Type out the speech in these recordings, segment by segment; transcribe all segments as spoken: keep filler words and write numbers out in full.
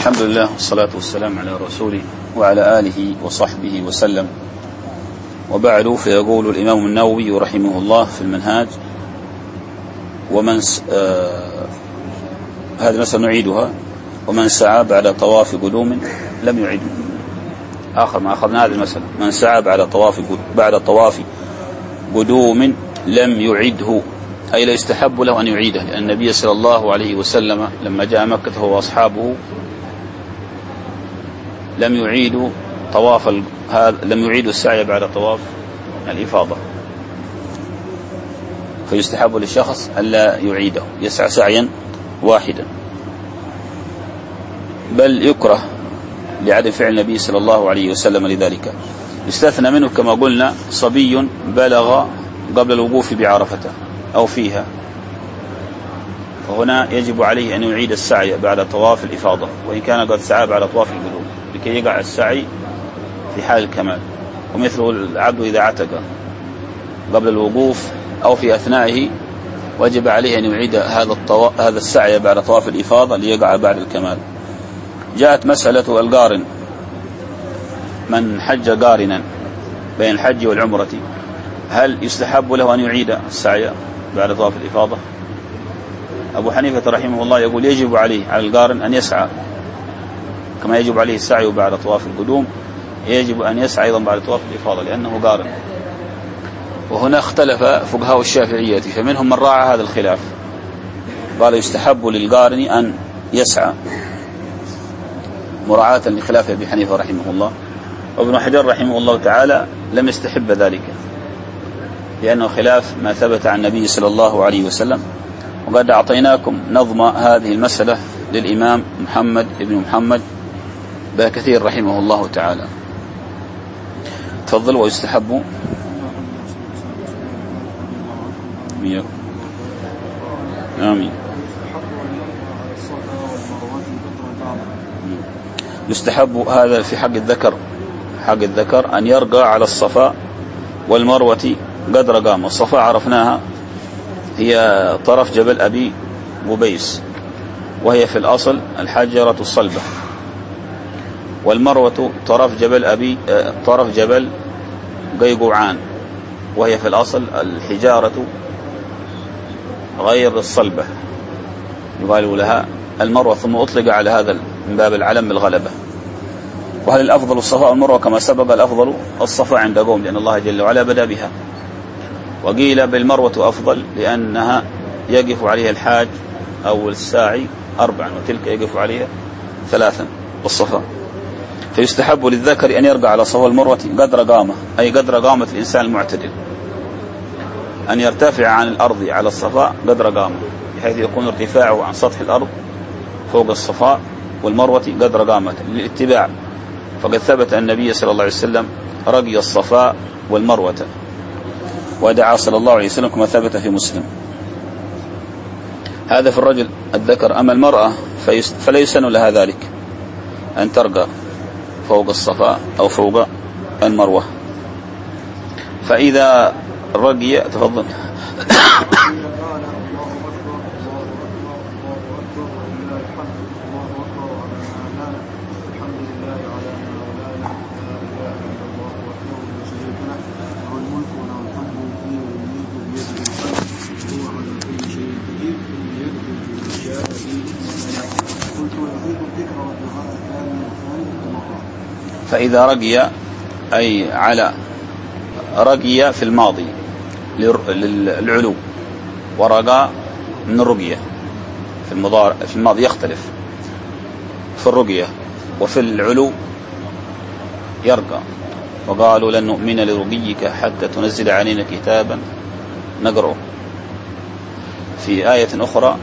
الحمد لله والصلاة والسلام على رسوله وعلى آله وصحبه وسلم، وبعد. فيقول الإمام النووي رحمه الله في المنهاج: ومن س... آه... هذه مسألة نعيدها: ومن سعى بعد طواف قدوم لم يعد. آخر ما أخذنا هذه المسألة: من سعى بعد طواف بعد طواف قدوم لم يعده، أي لا يستحب له أن يعيده، لأن النبي صلى الله عليه وسلم لما جاء مكة هو وأصحابه لم يعيدوا طواف ال... هذا لم يعيدوا السعي بعد طواف الإفاضة، فيستحب للشخص ألا يعيده، يسعى سعيا واحدا. بل يكره لعدم فعل النبي صلى الله عليه وسلم لذلك. يستثنى منه كما قلنا صبي بلغ قبل الوقوف بعرفة أو فيها، وهنا يجب عليه أن يعيد السعي بعد طواف الإفاضة، وإن كان قد سعى بعد طواف القدوم، لكي يقع السعي في حال الكمال. ومثله العبد إذا عتق قبل الوقوف أو في أثنائه وجب عليه أن يعيد هذا الطو... هذا السعي بعد طواف الإفاضة ليقع بعد الكمال. جاءت مسألة القارن: من حج قارنا بين الحج والعمرة هل يستحب له أن يعيد السعي بعد طواف الإفاضة؟ أبو حنيفة رحمه الله يقول يجب عليه على القارن أن يسعى كما يجب عليه السعي بعد طواف القدوم، يجب أن يسعى أيضا بعد طواف الإفاضة لأنه قارن. وهنا اختلف فقهاء الشافعية، فمنهم من راعى هذا الخلاف، قال يستحب للقارن أن يسعى مراعاة لخلاف أبي حنيفة رحمه الله. وابن حجر رحمه الله تعالى لم يستحب ذلك لأنه خلاف ما ثبت عن النبي صلى الله عليه وسلم. وقد أعطيناكم نظم هذه المسألة للإمام محمد ابن محمد باكثير رحمه الله تعالى. تفضل. ويستحب آمين يستحب هذا في حق الذكر حق الذكر أن يرقى على الصفا والمروة قدر قامة. الصفا عرفناها هي طرف جبل أبي قبيس، وهي في الأصل الحجرة الصلبة، والمروة طرف جبل أبي طرف جبل قيقوعان، وهي في الأصل الحجارة غير الصلبة، يقال لها المروة، ثم أطلق على هذا من باب العلم بالغلبة. وهل الأفضل الصفا والمروة؟ كما سبق الأفضل الصفا عند قوم لأن الله جل وعلا بدأ بها، وقيل بالمروة أفضل لأنها يقف عليها الحاج أو الساعي أربعا، وتلك يقف عليها ثلاثا والصفا. فيستحب للذكر أن يرقى على صفا المروة قدر قامة، أي قدر قامة الإنسان المعتدل، أن يرتفع عن الأرض على الصفا قدر قامة، بحيث يكون ارتفاعه عن سطح الأرض فوق الصفا والمروة قدر قامة للاتباع. فقد ثبت أن النبي صلى الله عليه وسلم رقي الصفا والمروة ودعا صلى الله عليه وسلم كما ثبت في مسلم. هذا في الرجل الذكر. أما المرأة فلا يسن لها ذلك، أن ترقى فوق الصفا أو فوق المروة. فإذا رقي تفضل فإذا رقي أي على رقي في الماضي للعلو، ورقى من الرقية في المضارع في الماضي يختلف في الرقية، وفي العلو يرقى. وقالوا لن نؤمن لرقيك حتى تنزل علينا كتابا نقرأه. في آية أخرى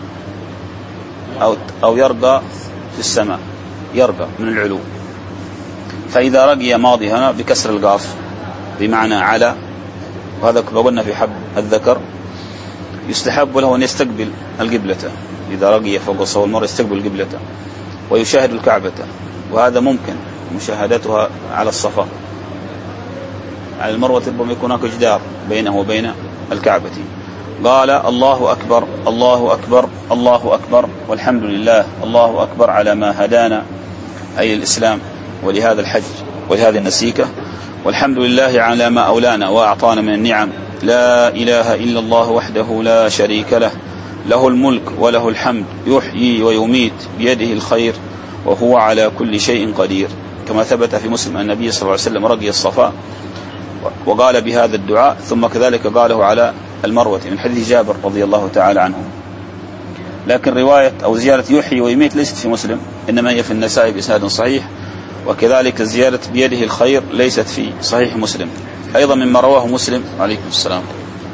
أو أو يرقى في السماء، يرقى من العلو. فإذا رقي ماضي هنا بكسر القاف بمعنى على، وهذا كما قلنا في حق الذكر. يستحب له أن يستقبل القبلة، إذا رقي فوق الصفا والمروة يستقبل القبلة ويشاهد الكعبة، وهذا ممكن مشاهدتها على الصفا. على المروة ربما يكون هناك جدار بينه وبين الكعبة، قال الله أكبر الله أكبر الله أكبر والحمد لله الله أكبر على ما هدانا أي الإسلام ولهذا الحج ولهذه النسيكة، والحمد لله على ما أولانا وأعطانا من النعم، لا إله إلا الله وحده لا شريك له، له الملك وله الحمد يحيي ويميت بيده الخير وهو على كل شيء قدير، كما ثبت في مسلم أن النبي صلى الله عليه وسلم رقي الصفا وقال بهذا الدعاء، ثم كذلك قاله على المروة من حديث جابر رضي الله تعالى عنه. لكن رواية أو زيارة يحيي ويميت ليست في مسلم، إنما هي في النسائي بإسناد صحيح، وكذلك زيارة بيده الخير ليست في صحيح مسلم. أيضا مما رواه مسلم عليكم السلام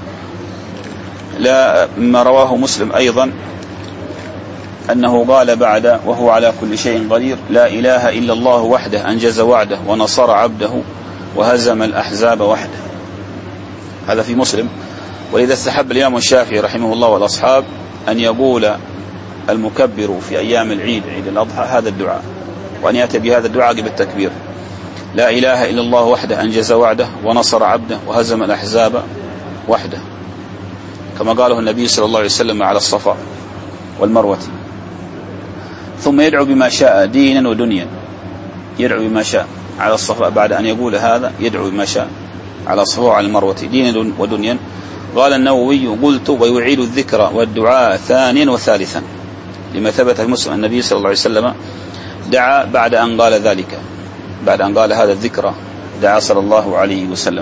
لا مما رواه مسلم أيضا أنه قال بعد وهو على كل شيء قدير لا إله إلا الله وحده أنجز وعده ونصر عبده وهزم الأحزاب وحده. هذا في مسلم. ولذا استحب الإمام الشافعي رحمه الله والأصحاب أن يقول المكبر في أيام العيد عيد الأضحى هذا الدعاء، وأن يأتي بهذا الدعاء قبل التكبير، لا إله إلا الله وحده أنجز وعده ونصر عبده وهزم الأحزاب وحده، كما قاله النبي صلى الله عليه وسلم على الصفا والمروة. ثم يدعو بما شاء دينا ودنيا، يدعو بما شاء على الصفا بعد أن يقول هذا يدعو بما شاء على الصفا وعلى المروة دينا ودنيا. قال النووي قلت ويعيد الذكر والدعاء ثانيا وثالثا، لما ثبت في مسلم النبي صلى الله عليه وسلم دعا بعد أن قال ذلك، بعد أن قال هذا الذكر دعا صلى الله عليه وسلم.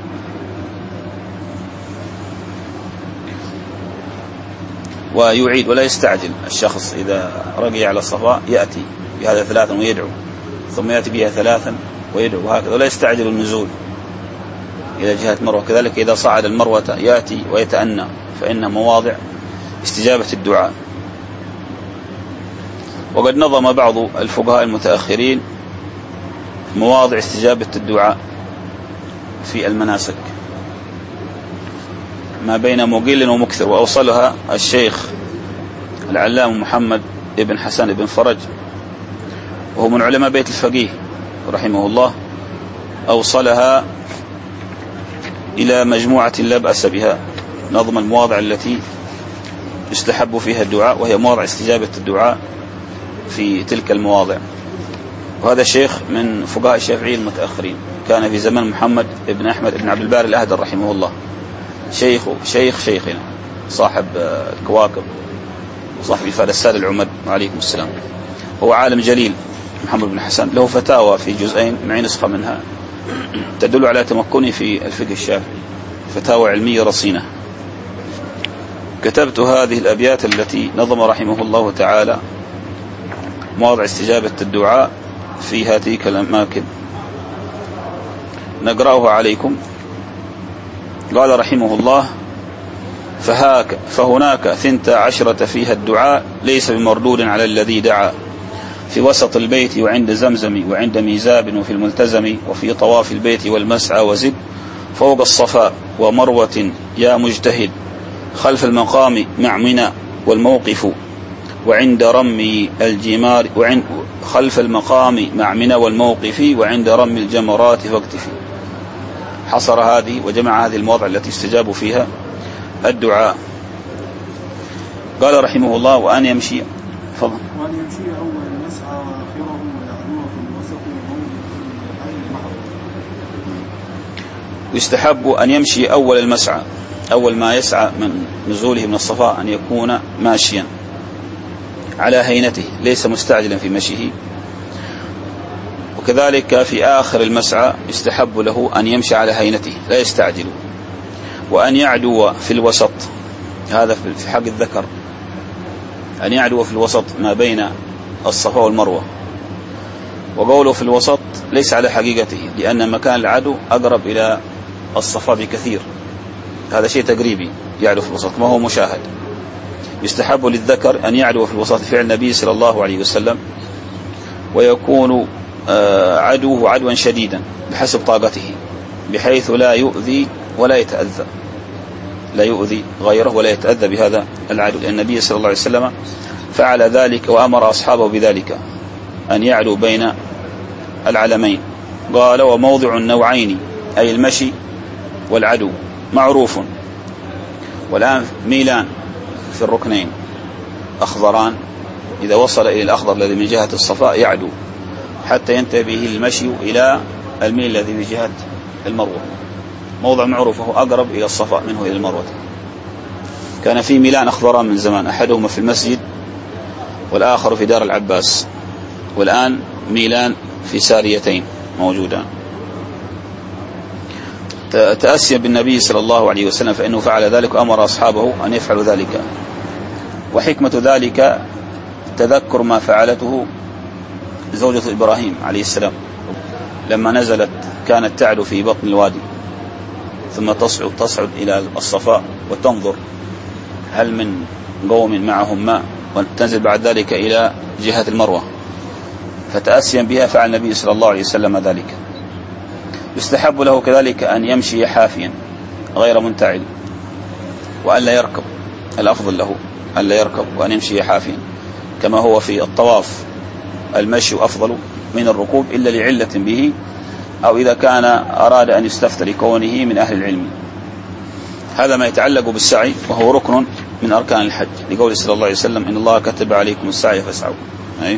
ويعيد ولا يستعجل الشخص إذا رقي على الصفا يأتي بهذا ثلاثا ويدعو، ثم يأتي بها ثلاثا ويدعو، وهكذا ولا يستعجل النزول إلى جهة مروة. كذلك إذا صعد المروة يأتي ويتأنى، فإن مواضع استجابة الدعاء. وقد نظم بعض الفقهاء المتأخرين مواضع استجابة الدعاء في المناسك ما بين مقل ومكثر، وأوصلها الشيخ العلام محمد ابن حسن ابن فرج، وهو من علماء بيت الفقيه رحمه الله، أوصلها إلى مجموعة لا بأس بها، نظم المواضع التي يستحب فيها الدعاء، وهي مواضع استجابة الدعاء في تلك المواضع. وهذا الشيخ من فقهاء الشافعي المتأخرين، كان في زمن محمد ابن أحمد ابن عبد الباري الأهدر رحمه الله، شيخ شيخ شيخنا صاحب الكواكب وصاحب إفادة السادة العمد عليكم السلام. هو عالم جليل محمد بن حسن، له فتاوى في جزئين معي نسخة منها تدل على تمكنه في الفقه الشافعي، فتاوى علمية رصينة. كتبت هذه الأبيات التي نظم رحمه الله تعالى مواضع استجابة الدعاء في هذه الأماكن، نقرأها عليكم. قال رحمه الله فهاك فهناك ثنتا عشرة فيها الدعاء ليس بمردود على الذي دعا، في وسط البيت وعند زمزم وعند ميزاب وفي الملتزم وفي طواف البيت والمسعى وزد، فوق الصفا ومروة يا مجتهد، خلف المقام مع منى والموقف وعند رمي الجمار، وعند خلف المقام مع منى والموقف وعند رمي الجمرات فاكتفي. حصر هذه وجمع هذه المواضع التي استجاب فيها الدعاء. قال رحمه الله وأن يمشي فضل وأن يمشي أول المسعى وآخره ويعلوه في الوسط ويستحب أن يمشي أول المسعى، أول ما يسعى من نزوله من الصفا أن يكون ماشيا على هينته ليس مستعجلا في مشيه. وكذلك في آخر المسعى يستحب له أن يمشي على هينته لا يستعجل. وأن يعدو في الوسط، هذا في حق الذكر، أن يعدو في الوسط ما بين الصفا والمروة. وقوله في الوسط ليس على حقيقته، لأن مكان العدو أقرب إلى الصفا بكثير، هذا شيء تقريبي، يعدو في الوسط ما هو مشاهد. يستحب للذكر أن يعدو في الوسط فعل النبي صلى الله عليه وسلم، ويكون عدوه عدوا شديدا بحسب طاقته، بحيث لا يؤذي ولا يتأذى، لا يؤذي غيره ولا يتأذى بهذا العدو، لأن النبي صلى الله عليه وسلم فعل ذلك وأمر أصحابه بذلك، أن يعدوا بين العلمين. قال وموضع النوعين أي المشي والعدو معروف، والآن ميلان في الركنين أخضران، إذا وصل إلى الأخضر الذي من جهة الصفاء يعدو حتى ينتهي به المشي إلى الميل الذي من جهة المروة، موضع معروف وهو أقرب إلى الصفاء منه إلى المروة. كان في ميلان أخضران من زمان، أحدهما في المسجد والآخر في دار العباس، والآن ميلان في ساريتين موجودان. تأسيا بالنبي صلى الله عليه وسلم فإنه فعل ذلك وأمر أصحابه أن يفعلوا ذلك. وحكمة ذلك تذكر ما فعلته زوجة إبراهيم عليه السلام لما نزلت، كانت تعدو في بطن الوادي ثم تصعد تصعد إلى الصفاء وتنظر هل من قوم معهم ماء، وتنزل بعد ذلك إلى جهة المروة، فتأسيا بها فعل النبي صلى الله عليه وسلم ذلك. يستحب له كذلك أن يمشي حافيا غير منتعل، وأن لا يركب، الأفضل له أن لا يركب وأن يمشي حافيا، كما هو في الطواف المشي أفضل من الركوب إلا لعلة به، أو إذا كان أراد أن يستفتى لكونه من أهل العلم. هذا ما يتعلق بالسعي، وهو ركن من أركان الحج، لقول صلى الله عليه وسلم إن الله كتب عليكم السعي فاسعوا. أي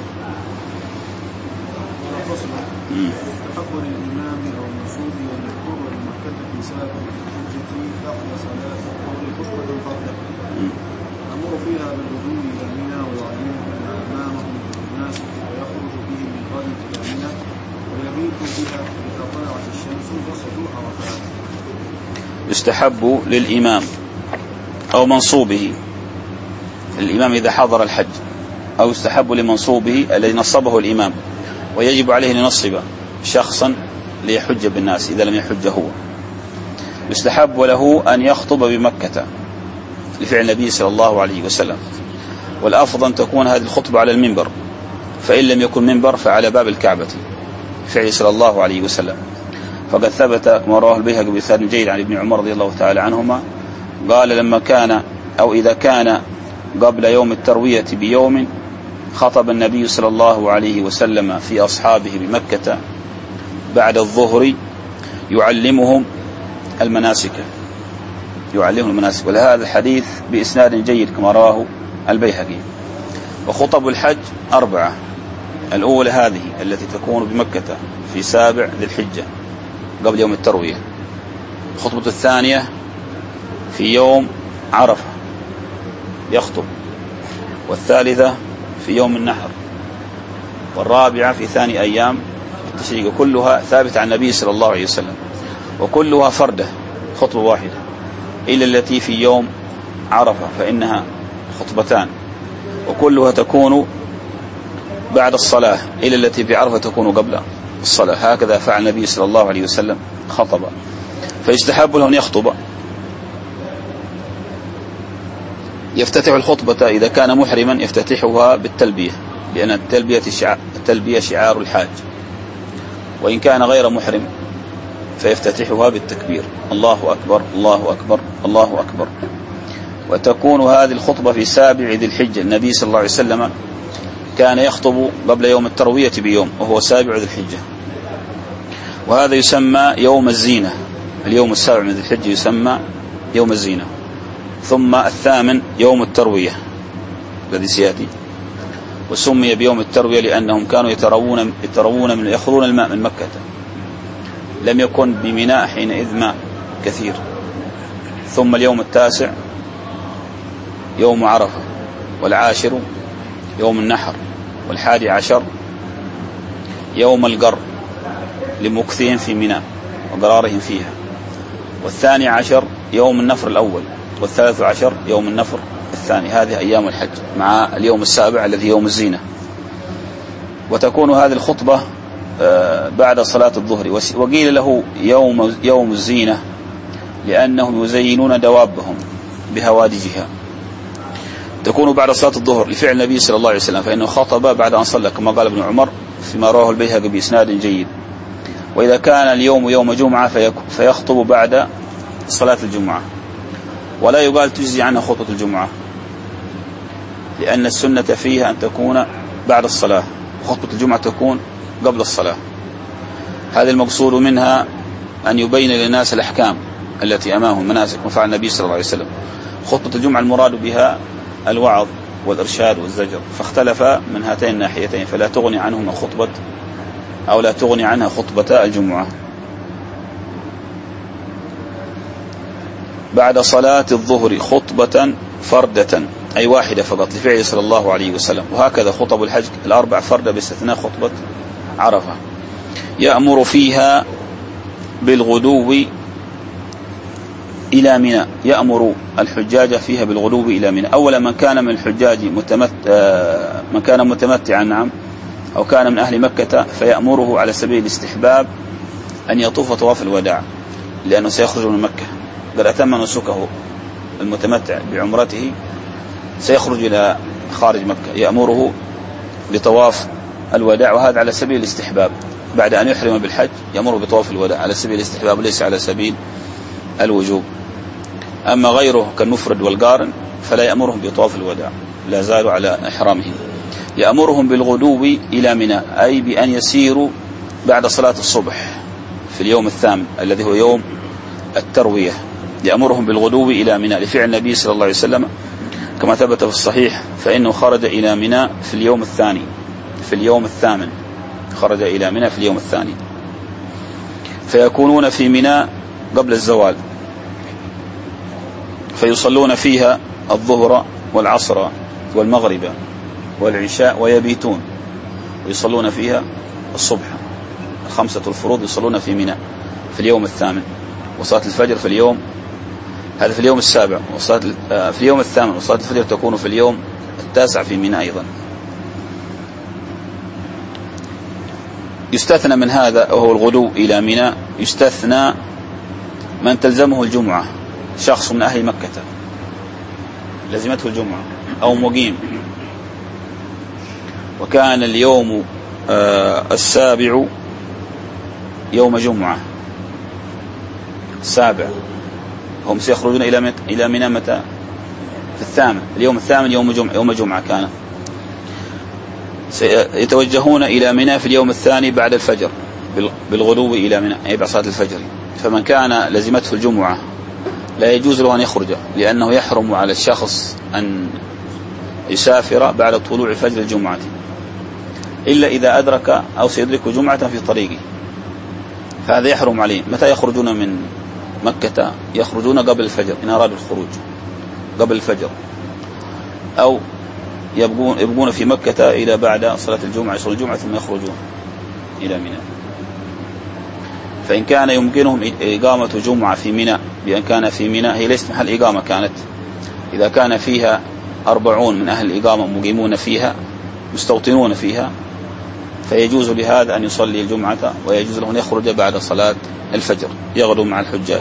يستحب للإمام أو منصوبه، الإمام إذا حضر الحج، أو يستحب لمنصوبه الذي نصبه الإمام، ويجب عليه لنصب شخصا ليحج بالناس إذا لم يحج هو. يستحب له أن يخطب بمكة لفعل النبي صلى الله عليه وسلم، والأفضل أن تكون هذه الخطبة على المنبر، فإن لم يكن منبر فعلى باب الكعبة فعل صلى الله عليه وسلم. فقد ثبت كما رواه البيهقي بإسناد جيد عن ابن عمر رضي الله تعالى عنهما قال لما كان أو إذا كان قبل يوم التروية بيوم خطب النبي صلى الله عليه وسلم في أصحابه بمكة بعد الظهر يعلمهم المناسك يعلمهم المناسك ولهذا الحديث بإسناد جيد كما رواه البيهقي. وخطب الحج أربعة، الأولى هذه التي تكون بمكة في سابع ذي الحجة قبل يوم التروية، الخطبة الثانية في يوم عرفة يخطب، والثالثة في يوم النحر، والرابعة في ثاني أيام التشريق، كلها ثابتة عن النبي صلى الله عليه وسلم، وكلها فردة خطبة واحدة إلا التي في يوم عرفة فإنها خطبتان، وكلها تكون بعد الصلاة إلا التي في عرفة تكون قبل الصلاة. هكذا فعل النبي صلى الله عليه وسلم خطب. فيستحب له أن يخطب. يفتتح الخطبة إذا كان محرما يفتتحها بالتلبية، لأن التلبية شعار, التلبية شعار الحاج، وإن كان غير محرم فيفتتحها بالتكبير الله أكبر الله أكبر الله أكبر. وتكون هذه الخطبة في سابع ذي الحجة، النبي صلى الله عليه وسلم كان يخطب قبل يوم التروية بيوم وهو سابع ذي الحجة، وهذا يسمى يوم الزينة، اليوم السابع من ذي الحجة يسمى يوم الزينة. ثم الثامن يوم التروية الذي سيأتي، وسمي بيوم التروية لأنهم كانوا يتروون يتروون من يأخذون الماء من مكة، لم يكن بميناء حينئذ ماء كثير. ثم اليوم التاسع يوم عرفة، والعاشر يوم النحر، والحادي عشر يوم القر لمكثهم في ميناء وقرارهم فيها، والثاني عشر يوم النفر الأول، والثالث عشر يوم النفر الثاني. هذه أيام الحج مع اليوم السابع الذي يوم الزينة. وتكون هذه الخطبة بعد صلاة الظهر، وقيل له يوم يوم الزينة لأنهم يزينون دوابهم بهوادجها. تكون بعد صلاة الظهر لفعل النبي صلى الله عليه وسلم، فإنه خطب بعد أن صلى كما قال ابن عمر فيما رواه البيهقي بإسناد جيد. وإذا كان اليوم يوم جمعة فيخطب بعد صلاة الجمعة، ولا يقال تجزي عنها خطبة الجمعة، لأن السنة فيها أن تكون بعد الصلاة، وخطبة الجمعة تكون قبل الصلاة. هذا المقصود منها أن يبين للناس الأحكام التي أمامهم مناسك، وفعل النبي صلى الله عليه وسلم. خطبة الجمعة المراد بها الوعظ والإرشاد والزجر، فاختلف من هاتين الناحيتين، فلا تغني عنهما خطبة أو لا تغني عنها خطبة الجمعة. بعد صلاة الظهر خطبة فردة أي واحدة فقط لفعله صلى الله عليه وسلم، وهكذا خطب الحج الأربع فردة باستثناء خطبة عرفة. يأمر فيها بالغدو إلى منى، يأمر الحجاج فيها بالغدو إلى منى. أولا من كان من الحجاج متمت... من كان متمتعا نعم أو كان من أهل مكة فيأمره على سبيل الاستحباب أن يطوف طواف الوداع، لأنه سيخرج من مكة قد أتم نسكه المتمتع بعمرته، سيخرج إلى خارج مكة، يأمره بطواف الوداع، وهذا على سبيل الاستحباب بعد أن يحرم بالحج، يأمره بطواف الوداع على سبيل الاستحباب ليس على سبيل الوجوب. أما غيره كالمفرد والقارن فلا يأمرهم بطواف الوداع، لا زالوا على إحرامهم. يأمرهم بالغدو إلى منى أي بأن يسيروا بعد صلاة الصبح في اليوم الثامن الذي هو يوم التروية، يأمرهم بالغدو إلى منى لفعل النبي صلى الله عليه وسلم كما ثبت في الصحيح، فإنه خرج إلى منى في اليوم الثاني في اليوم الثامن خرج إلى منى في اليوم الثاني، فيكونون في منى قبل الزوال، فيصلون فيها الظهر والعصر والمغرب والعشاء ويبيتون، ويصلون فيها الصبح الخمسة الفروض يصلون في منى في اليوم الثامن، وصلاة الفجر في اليوم هذا في اليوم السابع، وصلاة في اليوم الثامن، وصلاة الفجر تكون في اليوم التاسع في منى أيضا. يستثنى من هذا وهو الغدو إلى منى، يستثنى من تلزمه الجمعة، شخص من أهل مكة لزمته الجمعة أو مقيم وكان اليوم السابع يوم جمعة السابع، هم سيخرجون إلى إلى منى متى؟ في الثامن، اليوم الثامن يوم جمعة يوم جمعة كان، سيتوجهون إلى منى في اليوم الثاني بعد الفجر بالغدو إلى منى أي بعد صلاة الفجر. فمن كان لزمته الجمعة لا يجوز له أن يخرج، لأنه يحرم على الشخص أن يسافر بعد طلوع فجر الجمعة إلا إذا أدرك أو سيدرك جمعة في طريقه، فهذا يحرم عليه. متى يخرجون من مكة؟ يخرجون قبل الفجر إن أرادوا الخروج قبل الفجر، أو يبقون, يبقون في مكة إلى بعد صلاة الجمعة يصلوا الجمعة ثم يخرجون إلى منى. فإن كان يمكنهم إقامة جمعة في منى بأن كان في منى، هي ليست محل إقامة كانت، إذا كان فيها أربعون من أهل الإقامة مقيمون فيها مستوطنون فيها فيجوز لهذا أن يصلي الجمعة، ويجوز له أن يخرج بعد صلاة الفجر يغدو مع الحجاج.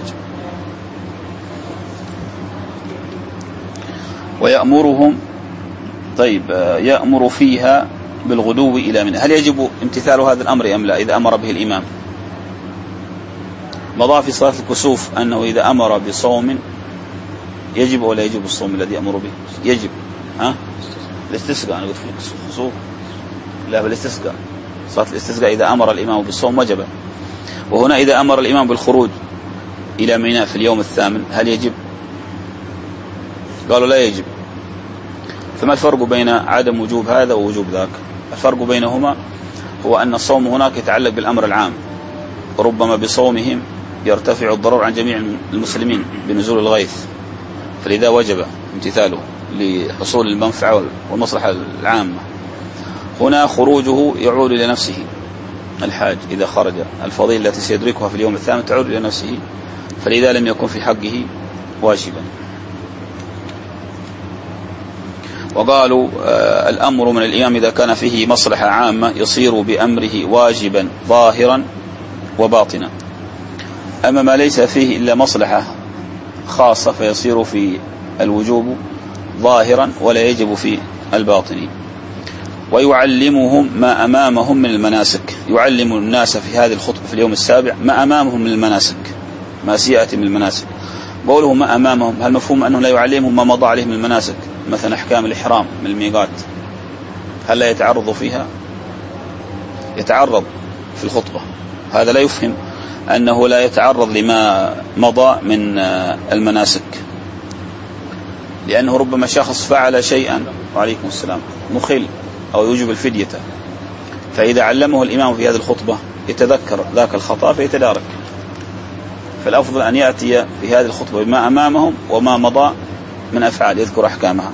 ويأمرهم طيب يأمر فيها بالغدو إلى منى. هل يجب امتثال هذا الأمر أم لا إذا أمر به الإمام؟ مضى في صلاة الكسوف أنه إذا أمر بصوم يجب ولا يجب الصوم الذي أمر به؟ يجب. ها الاستسقاء أنا قلت في الكسوف لا بالاستسقاء، صلاة الاستسقاء إذا أمر الإمام بالصوم وجب. وهنا إذا أمر الإمام بالخروج إلى منى في اليوم الثامن هل يجب؟ قالوا لا يجب. فما الفرق بين عدم وجوب هذا ووجوب ذاك؟ الفرق بينهما هو أن الصوم هناك يتعلق بالأمر العام، ربما بصومهم يرتفع الضرر عن جميع المسلمين بنزول الغيث، فلذا وجب امتثاله لحصول المنفعة والمصلحة العامة. هنا خروجه يعود إلى نفسه، الحاج إذا خرج الفضيلة التي سيدركها في اليوم الثامن تعود إلى نفسه، فلذا لم يكن في حقه واجبا. وقالوا آه الأمر من الإمام إذا كان فيه مصلحة عامة يصير بأمره واجبا ظاهرا وباطنا، أما ما ليس فيه إلا مصلحة خاصة فيصير في الوجوب ظاهرا ولا يجب في الباطن. ويعلمهم ما أمامهم من المناسك، يعلم الناس في هذه الخطبة في اليوم السابع ما أمامهم من المناسك، ما سيأتي من المناسك. قوله ما أمامهم هل مفهوم أنه لا يعلمهم ما مضى عليه من المناسك، مثلا أحكام الإحرام من الميقات هل لا يتعرض فيها؟ يتعرض في الخطبة، هذا لا يفهم أنه لا يتعرض لما مضى من المناسك. لأنه ربما شخص فعل شيئا وعليكم السلام مخل أو يوجب الفدية، فإذا علمه الإمام في هذه الخطبة يتذكر ذاك الخطأ فيتدارك. فالأفضل أن يأتي في هذه الخطبة بما أمامهم وما مضى من أفعال يذكر أحكامها.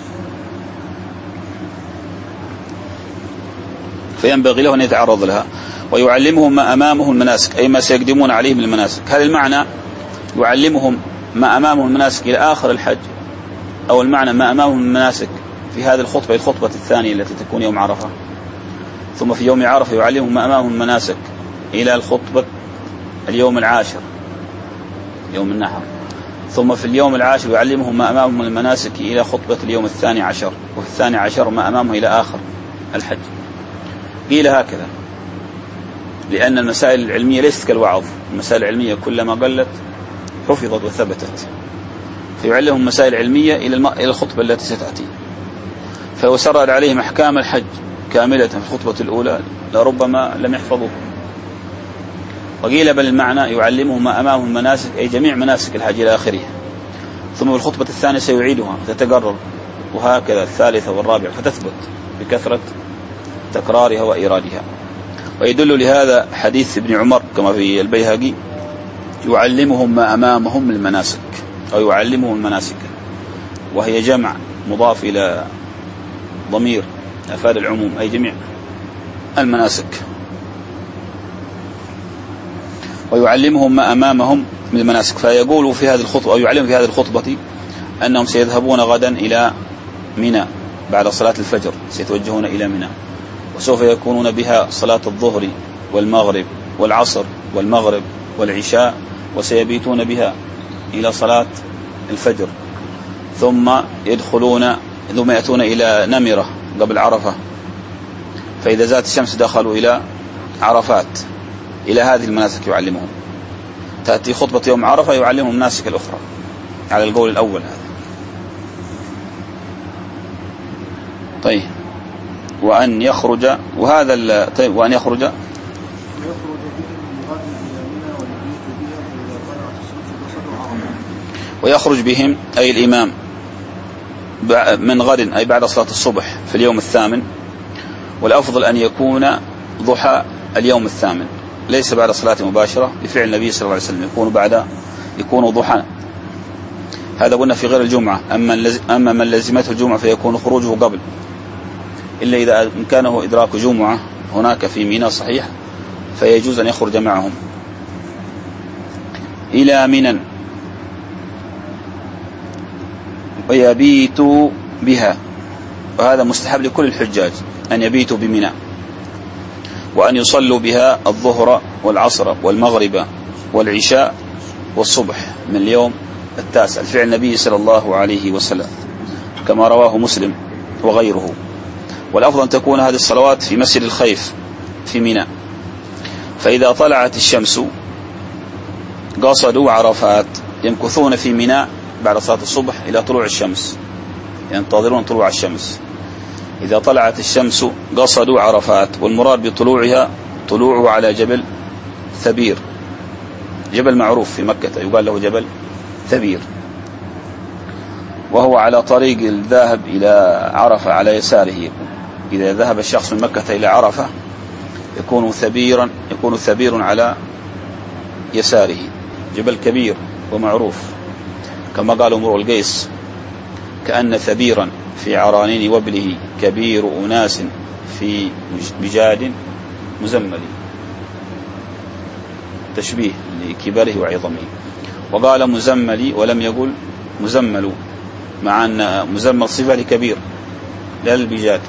فينبغي له أن يتعرض لها ويعلمهم ما أمامه المناسك، أي ما سيقدمون عليه من المناسك. هل المعنى يعلمهم ما أمامه المناسك إلى آخر الحج، أو المعنى ما أمامه المناسك في هذه الخطبة الخطبة الثانية التي تكون يوم عرفة، ثم في يوم عرفة يعلمهم ما أمامه المناسك إلى الخطبة اليوم العاشر يوم النحر، ثم في اليوم العاشر يعلمهم ما أمامهم المناسك إلى خطبة اليوم الثاني عشر، وفي الثاني عشر ما أمامه إلى آخر الحج. قيل هكذا لأن المسائل العلمية ليست كالوعظ، المسائل العلمية كلما قلت حفظت وثبتت، فيعلمهم مسائل علمية إلى الخطبة التي ستأتي، فلو سرد عليهم أحكام الحج كاملة في الخطبة الأولى لربما لم يحفظوه. وقيل بل المعنى يعلمهم ما أمامهم المناسك، أي جميع مناسك الحج إلى آخره، ثم في الخطبة الثانية سيعيدها فتتقرر، وهكذا الثالثة والرابعة فتثبت بكثرة تكرارها وإيرادها. ويدل لهذا حديث ابن عمر كما في البيهقي يعلمهم ما أمامهم المناسك، أو يعلمهم المناسك، وهي جمع مضاف إلى ضمير أفاد العموم، أي جميع المناسك. ويعلمهم ما أمامهم من المناسك، فيقول في هذه الخطبة، أو يعلم في هذه الخطبة أنهم سيذهبون غدا إلى منى بعد صلاة الفجر، سيتوجهون إلى منى، وسوف يكونون بها صلاة الظهر والمغرب والعصر والمغرب والعشاء، وسيبيتون بها إلى صلاة الفجر، ثم يدخلون ثم يأتون إلى نمرة قبل عرفة، فإذا زالت الشمس دخلوا إلى عرفات. إلى هذه المناسك يعلمهم. تأتي خطبة يوم عرفة يعلمهم الناسك الأخرى على القول الأول هذا. طيب وأن يخرج وهذا طيب وأن يخرج ويخرج بهم أي الإمام من غد، أي بعد صلاة الصبح في اليوم الثامن، والأفضل أن يكون ضحى اليوم الثامن، ليس بعد صلاة مباشرة لفعل النبي صلى الله عليه وسلم، يكون بعد يكون ضحى. هذا قلنا في غير الجمعة. أما من لزمته الجمعة فيكون خروجه قبل، إلا إذا إمكانه إدراك جمعة هناك في منى صحيح فيجوز أن يخرج معهم إلى منى ويبيتوا بها، وهذا مستحب لكل الحجاج أن يبيتوا بمنى، وأن يصلوا بها الظهر والعصر والمغرب والعشاء والصبح من اليوم التاسع لفعل النبي صلى الله عليه وسلم كما رواه مسلم وغيره. والأفضل أن تكون هذه الصلوات في مسجد الخيف في منى، فإذا طلعت الشمس قصدوا عرفات، يمكثون في منى بعد صلاة الصبح إلى طلوع الشمس، ينتظرون طلوع الشمس. إذا طلعت الشمس قصدوا عرفات، والمراد بطلوعها طلوعه على جبل ثبير، جبل معروف في مكة يقال له جبل ثبير، وهو على طريق الذاهب إلى عرفة على يساره. إذا ذهب الشخص من مكة إلى عرفة يكون ثبيرا يكون ثبير على يساره، جبل كبير ومعروف كما قال امرؤ القيس: كأن ثبيرا في عرانين وبله كبير أناس في بجاد مزمل، تشبيه لكبره وعظمه. وقال مزملي ولم يقل مزمل، مع أن مزمل صفة لكبير لا للبجاد،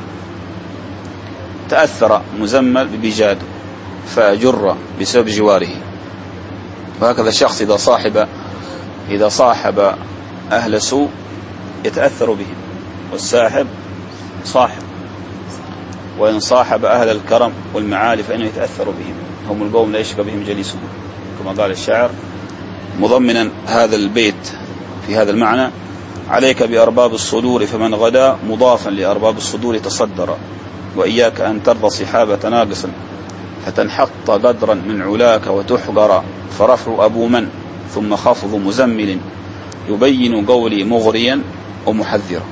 تأثر مزمل ببجاد فجر بسبب جواره. وهكذا الشخص إذا صاحب إذا صاحب أهل سوء يتأثر بهم، والساحب صاحب، وإن صاحب أهل الكرم والمعالي فإنه يتأثر بهم، هم القوم لا يشقى بهم جليسهم، كما قال الشاعر مضمنا هذا البيت في هذا المعنى: عليك بأرباب الصدور فمن غدا مضافا لأرباب الصدور تصدر، وإياك أن ترضى صحابة ناقص فتنحط قدرا من علاك وتحقر، فرفع أبو من ثم خفض مزمل يبين قولي مغريا ومحذرة.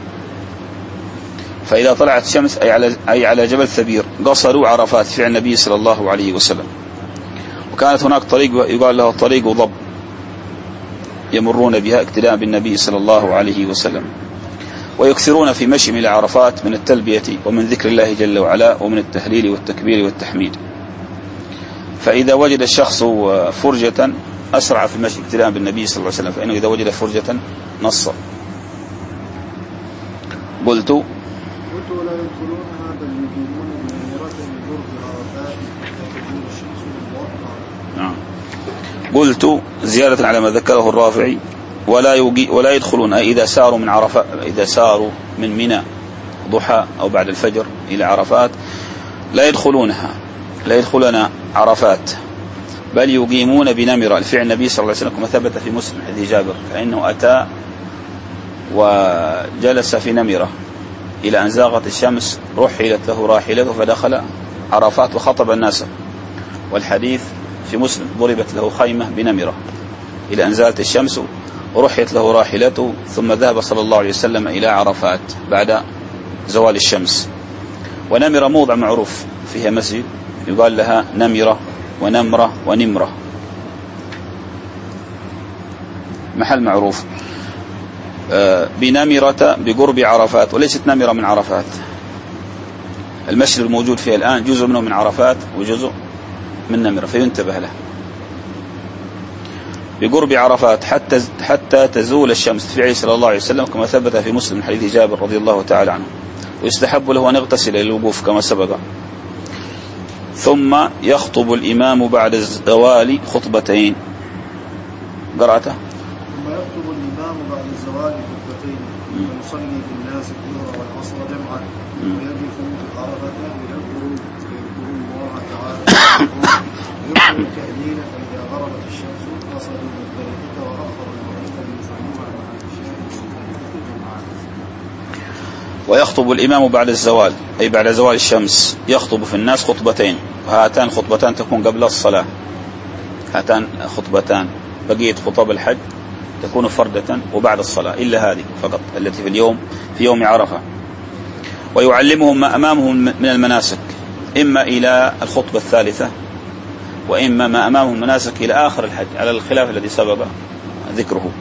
فإذا طلعت الشمس أي على, أي على جبل ثبير قصروا عرفات، فعل النبي صلى الله عليه وسلم. وكانت هناك طريق يقال له طريق ضب يمرون بها اقتداء بالنبي صلى الله عليه وسلم. ويكثرون في مشي إلى عرفات من التلبية ومن ذكر الله جل وعلا ومن التهليل والتكبير والتحميد. فإذا وجد الشخص فرجة أسرع في المشي اقتداء بالنبي صلى الله عليه وسلم، فإنه إذا وجد فرجة نص. قلت قلت ولا يدخلونها بل يقيمون بمنيرة من جرف عرفات تدور الشمس والله. نعم. قلت زيادة على ما ذكره الرافعي ولا يجي ولا يدخلون أي إذا ساروا من عرفات، إذا ساروا من منى ضحى أو بعد الفجر إلى عرفات لا يدخلونها، لا يدخلون عرفات، بل يقيمون بنمرة. الفعل النبي صلى الله عليه وسلم كما ثبت في مسلم حديث جابر، فإنه أتى وجلس في نمرة إلى أن زاغت الشمس، رحلت له راحلته فدخل عرفات وخطب الناس. والحديث في مسلم ضربت له خيمة بنمرة إلى أن زالت الشمس ورحلت له راحلته، ثم ذهب صلى الله عليه وسلم إلى عرفات بعد زوال الشمس. ونمرة موضع معروف فيها مسجد يقال لها نمرة ونمرة ونمرة، محل معروف بنمرة بقرب عرفات، وليست نمرة من عرفات. المسجد الموجود فيها الآن جزء منه من عرفات وجزء من نمرة، فينتبه له. بقرب عرفات حتى حتى تزول الشمس، فعل صلى الله عليه وسلم كما ثبت في مسلم حديث جابر رضي الله تعالى عنه. ويستحب له أن يغتسل للوقوف كما سبق. ثم يخطب الإمام بعد الزوال خطبتين. قرأته. ثم يخطب الإمام بعد الزوال خطبتين ويصلي بالناس الظهر والعصر جمعا، ويقف في عرفة ويذكروا ويذكروا الله تعالى ويذكروا التهليل. فإذا غربت الشمس وصلوا مزدلفة وأخروا المغرب يصلون مع العشاء جمعا. ويخطب الإمام بعد الزوال أي بعد زوال الشمس، يخطب في الناس خطبتين، وهاتان خطبتان تكون قبل الصلاة. هاتان خطبتان بقية خطب الحج تكون فردة وبعد الصلاة، إلا هذه فقط التي في اليوم في يوم عرفة. ويعلمهم ما أمامهم من المناسك، إما إلى الخطبة الثالثة وإما ما أمامهم المناسك إلى آخر الحج، على الخلاف الذي سبق ذكره.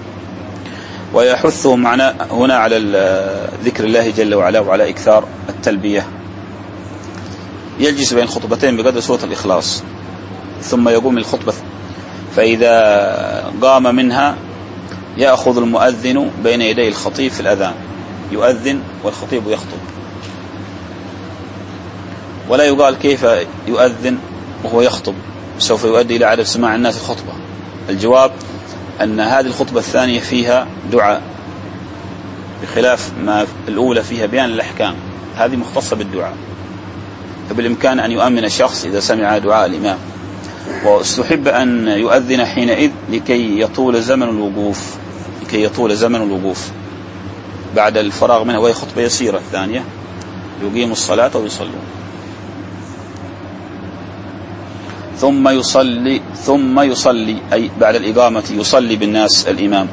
ويحثهم معنا هنا على ذكر الله جل وعلا وعلى إكثار التلبية. يجلس بين خطبتين بقدر سورة الإخلاص، ثم يقوم الخطبة، فإذا قام منها يأخذ المؤذن بين يدي الخطيب في الأذان، يؤذن والخطيب يخطب. ولا يقال كيف يؤذن وهو يخطب، سوف يؤدي إلى عدم سماع الناس الخطبة. الجواب أن هذه الخطبة الثانية فيها دعاء، بخلاف ما الأولى فيها بيان الأحكام، هذه مختصة بالدعاء. فبالإمكان أن يؤمن الشخص إذا سمع دعاء الإمام. واستحب أن يؤذن حينئذ لكي يطول زمن الوقوف، لكي يطول زمن الوقوف بعد الفراغ منها، وهي خطبة يسيرة الثانية، يقيم الصلاة ويصلون. ثم يصلي ثم يصلي أي بعد الإقامة يصلي بالناس الإمام.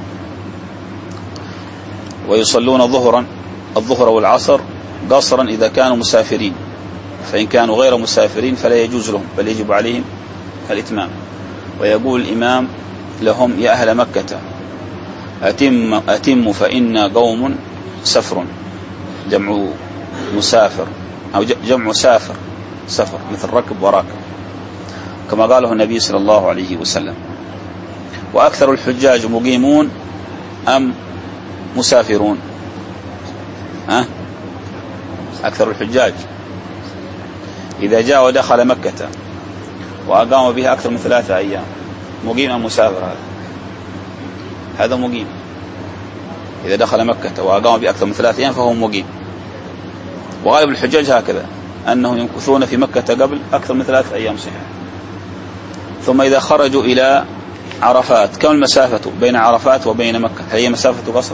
ويصلون ظهرا الظهر والعصر قصرا إذا كانوا مسافرين، فإن كانوا غير مسافرين فلا يجوز لهم بل يجب عليهم الإتمام. ويقول الإمام لهم: يا أهل مكة أتم, أتم فإن قوم سفر، جمع مسافر أو جمع سافر، سفر مثل ركب وراكب، كما قاله النبي صلى الله عليه وسلم. وأكثر الحجاج مقيمون أم مسافرون؟ أه؟ أكثر الحجاج إذا جاء ودخل مكة وأقام بها أكثر من ثلاثة أيام مقيم أم مسافر؟ هذا هذا مقيم. إذا دخل مكة وأقام بها أكثر من ثلاثة أيام فهو مقيم. وغالب الحجاج هكذا، أنهم يمكثون في مكة قبل أكثر من ثلاثة أيام صحيح. ثم إذا خرجوا إلى عرفات، كم المسافة بين عرفات وبين مكة؟ هل هي مسافة قصر؟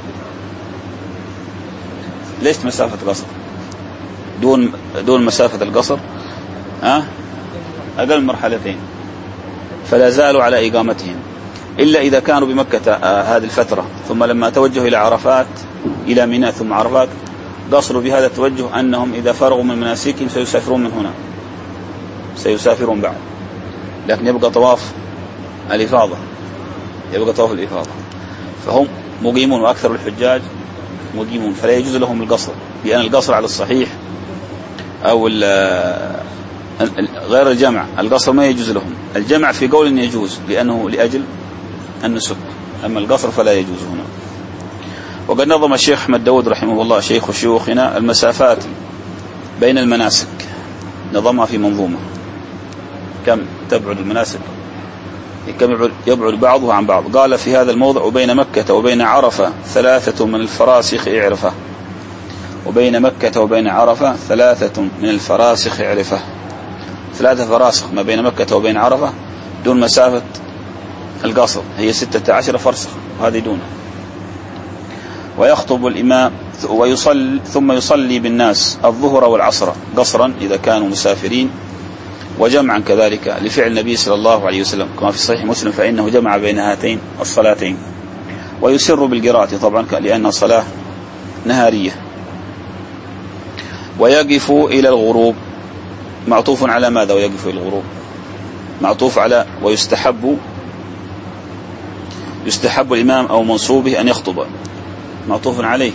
ليست مسافة قصر، دون دون مسافة القصر أه؟ أقل مرحلتين، فلا زالوا على إقامتهم. إلا إذا كانوا بمكة هذه الفترة، ثم لما توجهوا إلى عرفات إلى منى ثم عرفات قصروا بهذا التوجه أنهم إذا فرغوا من مناسكهم سيسافرون من هنا، سيسافرون بعد، لكن يبقى طواف الإفاضة، يبقى طواف الإفاضة، فهم مقيمون وأكثر الحجاج مقيمون، فلا يجوز لهم القصر، لأن القصر على الصحيح أو غير الجمع، القصر ما يجوز لهم، الجمع في قول يجوز لأنه لأجل النسك، أما القصر فلا يجوز هنا. وقد نظم الشيخ أحمد داود رحمه الله شيخ شيوخنا المسافات بين المناسك، نظمها في منظومة، كم تبعد المناسك، كم يبعد بعضها عن بعض. قال في هذا الموضع: وبين مكة وبين عرفة ثلاثة من الفراسخ اعرفة، وبين مكة وبين عرفة ثلاثة من الفراسخ اعرفة، ثلاثة فراسخ ما بين مكة وبين عرفة دون مسافة القصر، هي ستة عشر فرسخ، وهذه دونه. ويخطب الإمام ويصلي ثم يصلي بالناس الظهر والعصر قصرا إذا كانوا مسافرين، وجمعا كذلك لفعل النبي صلى الله عليه وسلم كما في صحيح مسلم، فإنه جمع بين هاتين الصلاتين. ويسر بالقراءة طبعا لأنها صلاة نهارية. ويقف إلى الغروب، معطوف على ماذا؟ ويقف إلى الغروب معطوف على ويستحب، يستحب الإمام أو منصوبه أن يخطب، معطوف عليه.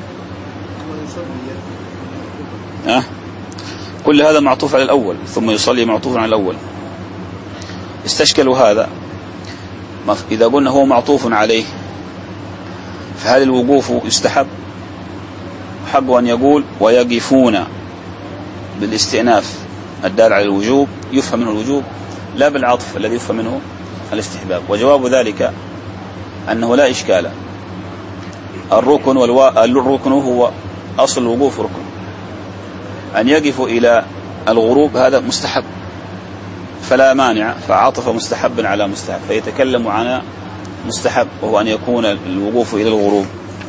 أه؟ كل هذا معطوف على الأول، ثم يصلي معطوف على الأول. استشكلوا هذا، إذا قلنا هو معطوف عليه فهل الوقوف يستحب؟ حق أن يقول ويقفون بالاستئناف الدال على الوجوب، يفهم منه الوجوب لا بالعطف الذي يفهم منه الاستحباب. وجواب ذلك أنه لا إشكال، الركن والوا... الركن هو أصل الوقوف ركن، أن يقف إلى الغروب هذا مستحب فلا مانع، فعطف مستحب على مستحب، فيتكلم عن مستحب وهو أن يكون الوقوف إلى الغروب.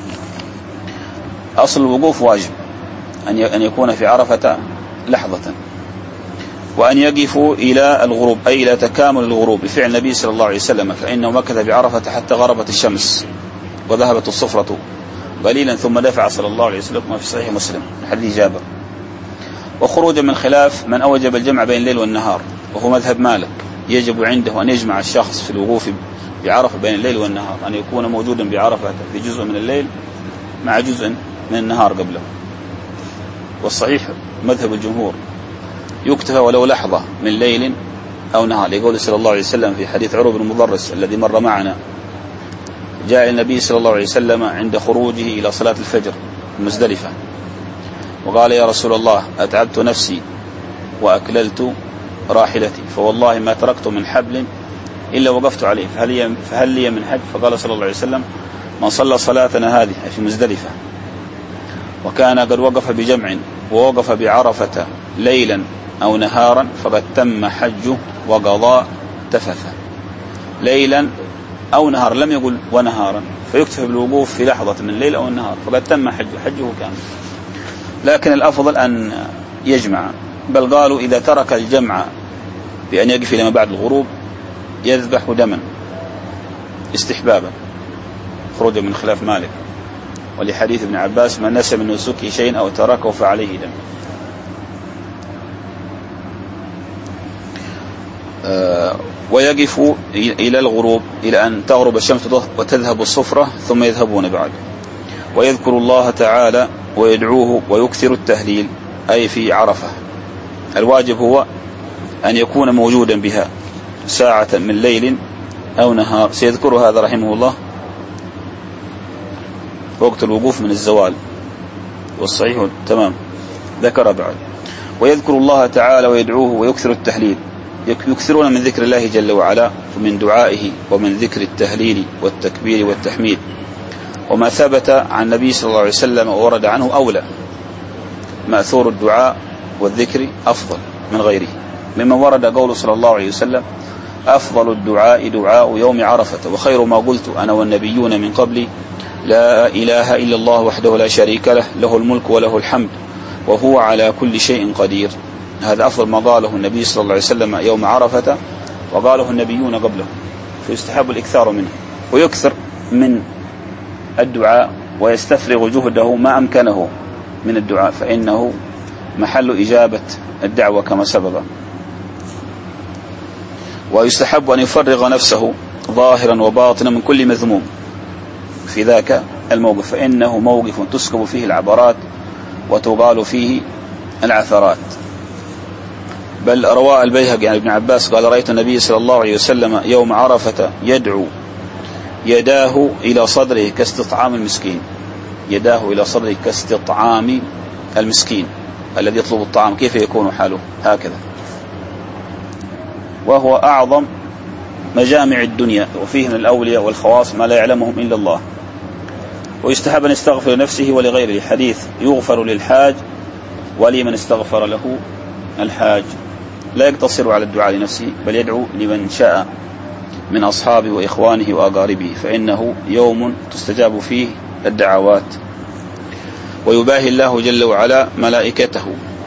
أصل الوقوف واجب أن يكون في عرفة لحظة، وأن يقفوا إلى الغروب أي إلى تكامل الغروب بفعل النبي صلى الله عليه وسلم، فإنه مكث بعرفة حتى غربت الشمس وذهبت الصفرة قليلا ثم دفع صلى الله عليه وسلم في صحيح مسلم حديث جابر. وخروجا من خلاف من أوجب الجمع بين الليل والنهار، وهو مذهب مالك، يجب عنده أن يجمع الشخص في الوقوف بعرفة بين الليل والنهار، أن يكون موجودا بعرفة في جزء من الليل مع جزء من النهار قبله. والصحيح مذهب الجمهور يكتفى ولو لحظة من ليل أو نهار، يقول صلى الله عليه وسلم في حديث عروة بن مضرس الذي مر معنا: جاء النبي صلى الله عليه وسلم عند خروجه إلى صلاة الفجر مزدلفة وقال: يا رسول الله أتعبت نفسي وأكللت راحلتي، فوالله ما تركت من حبل إلا وقفت عليه، فهل, فهل لي من حج؟ فقال صلى الله عليه وسلم: من صلى صلاتنا هذه في مزدلفة وكان قد وقف بجمع ووقف بعرفة ليلا أو نهارا فقد تم حجه وقضاء تفثه. ليلا أو نهار، لم يقل ونهارا، فيكتفى بالوقوف في لحظة من الليل أو النهار فقد تم حجه، حجه كامل. لكن الأفضل أن يجمع، بل قالوا إذا ترك الجمع بأن يقف لما بعد الغروب يذبح دما استحبابا، خروجا من خلاف مالك، ولحديث ابن عباس: من نسى من نسكه شيء أو تركه فعليه دم. آه ويقف إلى الغروب إلى أن تغرب الشمس وتذهب الصفرة ثم يذهبون بعد. ويذكر الله تعالى ويدعوه ويكثر التهليل، أي في عرفة. الواجب هو أن يكون موجودا بها ساعة من ليل أو نهار، سيذكر هذا رحمه الله وقت الوقوف من الزوال، والصحيح تمام ذكر بعد. ويذكر الله تعالى ويدعوه ويكثر التهليل، يكثرون من ذكر الله جل وعلا ومن دعائه ومن ذكر التهليل والتكبير والتحميد، وما ثبت عن النبي صلى الله عليه وسلم وورد عنه أولى. مأثور الدعاء والذكر أفضل من غيره، مما ورد قوله صلى الله عليه وسلم: أفضل الدعاء دعاء يوم عرفة، وخير ما قلت أنا والنبيون من قبلي لا إله إلا الله وحده لا شريك له، له الملك وله الحمد وهو على كل شيء قدير. هذا أفضل ما قاله النبي صلى الله عليه وسلم يوم عرفة، وقاله النبيون قبله فيستحب الإكثار منه، ويكثر من الدعاء ويستفرغ جهده ما أمكنه من الدعاء، فإنه محل إجابة الدعوة كما سبق. ويستحب أن يفرغ نفسه ظاهرا وباطنا من كل مذموم في ذاك الموقف، فإنه موقف تسكب فيه العبرات وتغال فيه العثرات. بل روى البيهقي عن ابن عباس قال: رأيت النبي صلى الله عليه وسلم يوم عرفة يدعو يداه إلى صدره كاستطعام المسكين، يداه إلى صدره كاستطعام المسكين الذي يطلب الطعام، كيف يكون حاله؟ هكذا. وهو أعظم مجامع الدنيا، وفيه من الأولياء والخواص ما لا يعلمهم إلا الله. ويستحب أن يستغفر لنفسه ولغيره، حديث: يغفر للحاج ولمن استغفر له الحاج. لا يقتصر على الدعاء لنفسه، بل يدعو لمن شاء من أصحابه وإخوانه وأقاربه، فإنه يوم تستجاب فيه الدعوات. ويباهي الله جل وعلا ملائكته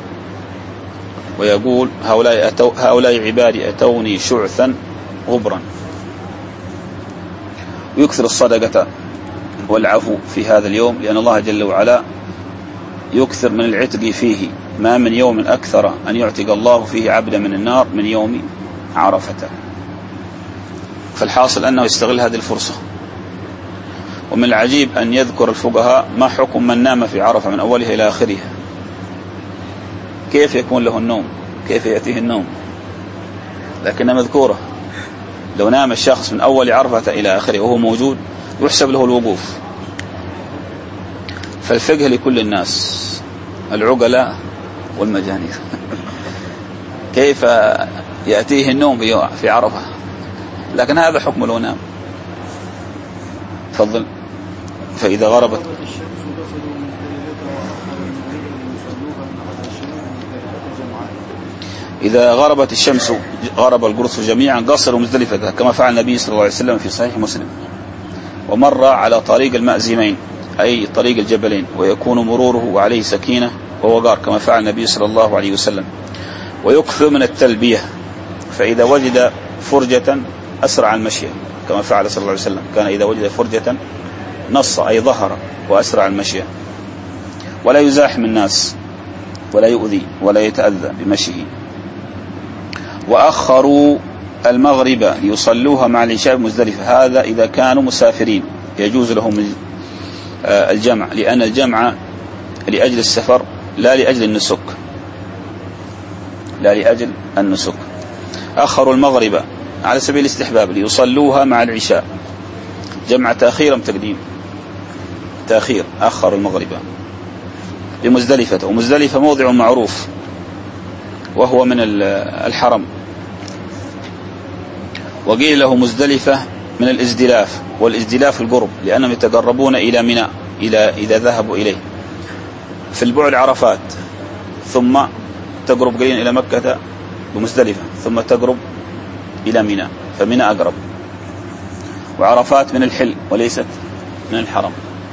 ويقول: هؤلاء, أتو هؤلاء عبادي أتوني شعثا غبرا. ويكثر الصدقة والعفو في هذا اليوم، لأن الله جل وعلا يكثر من العتق فيه. ما من يوم أكثر أن يعتق الله فيه عبدا من النار من يوم عرفة. فالحاصل أنه يستغل هذه الفرصة. ومن العجيب أن يذكر الفقهاء ما حكم من نام في عرفة من أولها إلى آخرها، كيف يكون له النوم، كيف يأتيه النوم، لكنها مذكورة. لو نام الشخص من أول عرفة إلى آخره وهو موجود يحسب له الوقوف. فالفقه لكل الناس، العقلاء والمجانين. كيف يأتيه النوم في عرفة، لكن هذا حكم لو نام. تفضل. فإذا غربت إذا غربت الشمس غرب القرص جميعا قصروا مزدلفة، كما فعل النبي صلى الله عليه وسلم في صحيح مسلم. ومر على طريق المأزمين أي طريق الجبلين، ويكون مروره وعليه سكينة ووقار، كما فعل النبي صلى الله عليه وسلم. ويكثر من التلبية، فإذا وجد فرجة أسرع المشي، كما فعل صلى الله عليه وسلم، كان إذا وجد فرجة نص أي ظهر وأسرع المشي، ولا يزاحم الناس ولا يؤذي ولا يتأذى بمشيه. وأخروا المغرب ليصلوها مع العشاء بمزدلفة، هذا إذا كانوا مسافرين يجوز لهم الجمع، لأن الجمع لأجل السفر لا لأجل النسك، لا لأجل النسك. أخروا المغرب على سبيل الاستحباب ليصلوها مع العشاء، جمع تأخير أم تقديم؟ تأخير. أخروا المغرب بمزدلفة، ومزدلفة موضع معروف وهو من الحرم. وقيل له مزدلفة من الازدلاف، والازدلاف القرب، لأنهم يتقربون إلى منى إلى إذا ذهبوا إليه. في البعد عرفات، ثم تقرب قليلا إلى مكة بمزدلفة، ثم تقرب إلى منى، فمنى أقرب. وعرفات من الحل وليست من الحرم،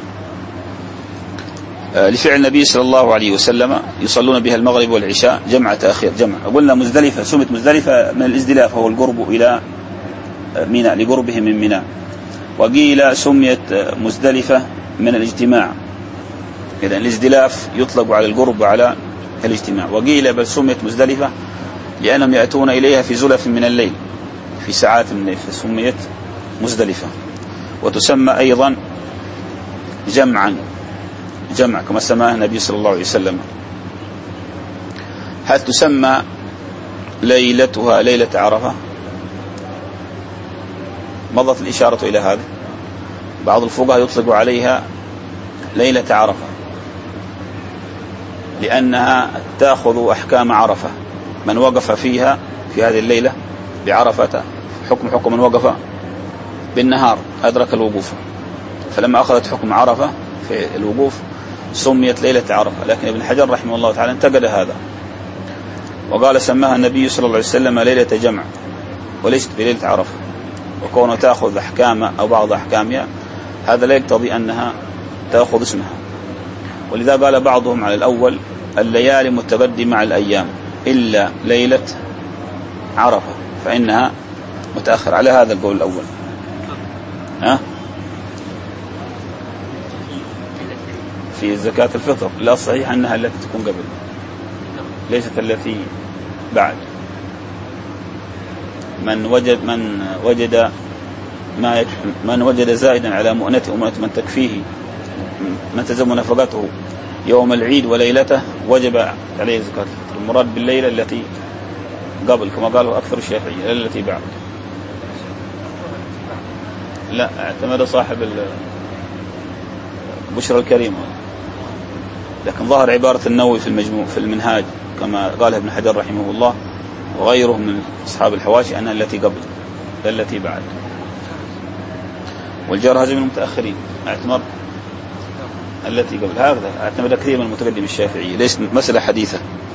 لفعل النبي صلى الله عليه وسلم يصلون بها المغرب والعشاء جمع تأخير. جمع قلنا مزدلفة سمت مزدلفة من الازدلاف، هو القرب إلى منى لقربه من منى. وقيل سميت مزدلفة من الاجتماع، إذن الازدلاف يطلق على القرب وعلى الاجتماع. وقيل بل سميت مزدلفة لأنهم يأتون إليها في زلف من الليل، في ساعات من الليل، فسميت مزدلفة. وتسمى أيضا جمعا، جمع كما سماها النبي صلى الله عليه وسلم. هل تسمى ليلتها ليلة عرفة؟ مضت الإشارة إلى هذا. بعض الفقهاء يطلق عليها ليلة عرفة لأنها تأخذ أحكام عرفة، من وقف فيها في هذه الليلة بعرفة حكم حكم من وقف بالنهار أدرك الوقوف، فلما أخذت حكم عرفة في الوقوف سميت ليلة عرفة. لكن ابن حجر رحمه الله تعالى انتقد هذا وقال سماها النبي صلى الله عليه وسلم ليلة جمع وليست بليلة عرفة، وكونه تأخذ أحكام أو بعض أحكامها هذا لا يقتضي أنها تأخذ اسمها. ولذا قال بعضهم على الأول الليالي متقدمة مع الأيام إلا ليلة عرفة، فإنها متأخر على هذا القول الأول. ها؟ في زكاة الفطر لا صحيح أنها التي تكون قبل، ليست التي بعد. من وجد من وجد ما من وجد زائدا على مؤنته ومؤنة من تكفيه من تزم نفقته يوم العيد وليلته وجب عليه زكاة الفطر. المراد بالليلة التي قبل كما قالوا أكثر الشافعية، التي بعد. لا، اعتمد صاحب بشرى الكريم، لكن ظهر عبارة النووي في المجموع في المنهاج كما قالها ابن حجر رحمه الله وغيره من أصحاب الحواشي أنها التي قبل التي بعد. والجار هذا من المتأخرين، اعتمد التي قبل، هكذا اعتمد كثير من المتقدم الشافعي، ليس مسألة حديثة.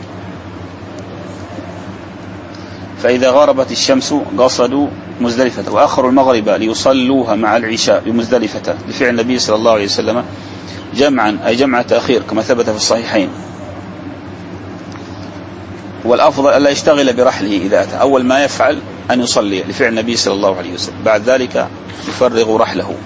فإذا غربت الشمس قصدوا مزدلفة وأخروا المغرب ليصلوها مع العشاء بمزدلفة لفعل النبي صلى الله عليه وسلم جمعا، أي جمع تأخير كما ثبت في الصحيحين. والأفضل ألا يشتغل برحله إذا أتى، أول ما يفعل أن يصلي لفعل النبي صلى الله عليه وسلم، بعد ذلك يفرغ رحله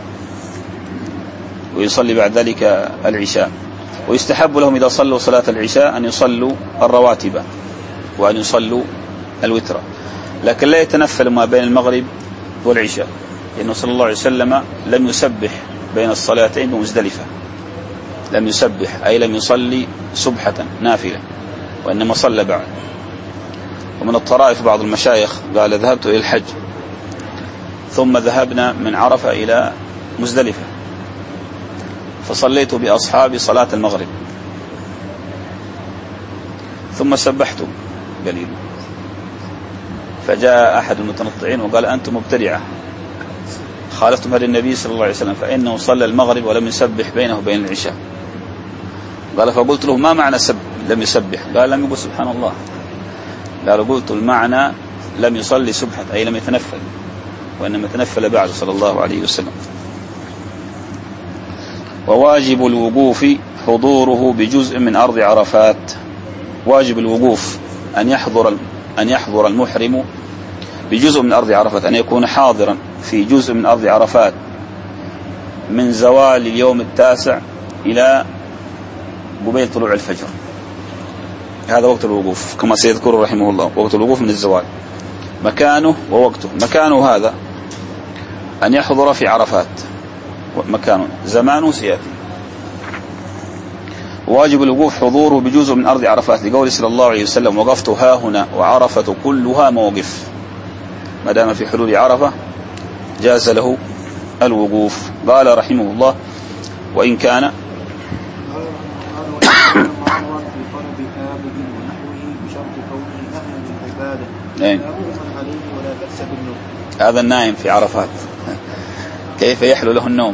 ويصلي بعد ذلك العشاء. ويستحب لهم إذا صلوا صلاة العشاء أن يصلوا الرواتب وأن يصلوا الوتر، لكن لا يتنفل ما بين المغرب والعشاء، لأنه صلى الله عليه وسلم لم يسبح بين الصلاتين بمزدلفة، لم يسبح أي لم يصلي سبحة نافلة، وإنما صلى بعد. ومن الطرائف بعض المشايخ قال ذهبت إلى الحج ثم ذهبنا من عرفة إلى مزدلفة فصليت بأصحابي صلاة المغرب ثم سبحت قليل، فجاء أحد المتنطعين وقال أنتم مبتدعة خالفتم هدي النبي صلى الله عليه وسلم فإنه صلى المغرب ولم يسبح بينه وبين العشاء. قال فقلت له ما معنى سب لم يسبح؟ قال لم يقل سبحان الله. قال قلت المعنى لم يصلي سبحة أي لم يتنفل، وإنما تنفل بعد صلى الله عليه وسلم. وواجب الوقوف حضوره بجزء من أرض عرفات. واجب الوقوف أن يحضر أن يحضر المحرم بجزء من أرض عرفات، أن يكون حاضرا في جزء من أرض عرفات من زوال اليوم التاسع إلى قبيل طلوع الفجر. هذا وقت الوقوف كما سيذكر رحمه الله، وقت الوقوف من الزوال. مكانه ووقته، مكانه هذا أن يحضر في عرفات، مكانه زمانه سيأتي. واجب الوقوف حضوره بجزء من أرض عرفات لقول صلى الله عليه وسلم وقفت ها هنا وعرفة كلها موقف. ما دام في حلول عرفة جاز له الوقوف. قال رحمه الله وإن كان هذا النائم في عرفات كيف يحلو له النوم.